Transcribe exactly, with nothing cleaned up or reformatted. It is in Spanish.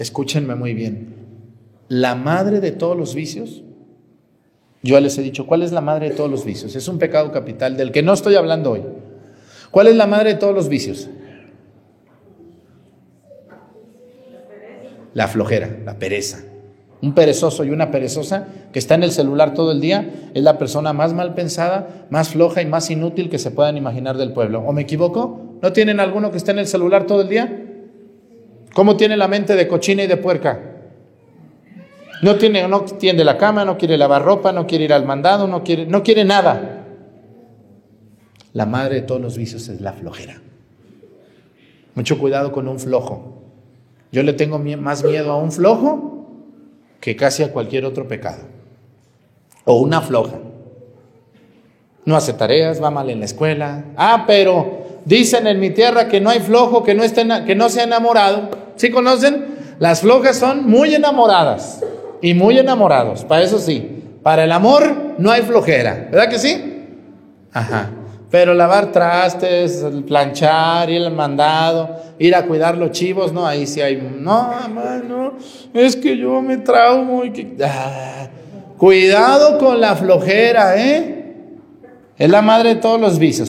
Escúchenme muy bien. La madre de todos los vicios, yo les he dicho, ¿cuál es la madre de todos los vicios? Es un pecado capital del que no estoy hablando hoy. ¿Cuál es la madre de todos los vicios? La flojera, la pereza. Un perezoso y una perezosa que está en el celular todo el día es la persona más mal pensada, más floja y más inútil que se puedan imaginar del pueblo. ¿O me equivoco? ¿No tienen alguno que esté en el celular todo el día? ¿Cómo tiene la mente de cochina y de puerca? No tiene, no tiende la cama, no quiere lavar ropa, no quiere ir al mandado, no quiere, no quiere nada. La madre de todos los vicios es la flojera. Mucho cuidado con un flojo. Yo le tengo más miedo a un flojo que casi a cualquier otro pecado. O una floja. No hace tareas, va mal en la escuela. Ah, pero dicen en mi tierra que no hay flojo que no esté, que no se ha enamorado. ¿Sí conocen? Las flojas son muy enamoradas y muy enamorados. Para eso sí. Para el amor no hay flojera. ¿Verdad que sí? Ajá. Pero lavar trastes, planchar, ir al mandado, ir a cuidar los chivos, no, ahí sí hay, no, mamá, no, es que yo me traumo y que, ah, cuidado con la flojera, ¿eh? Es la madre de todos los vicios.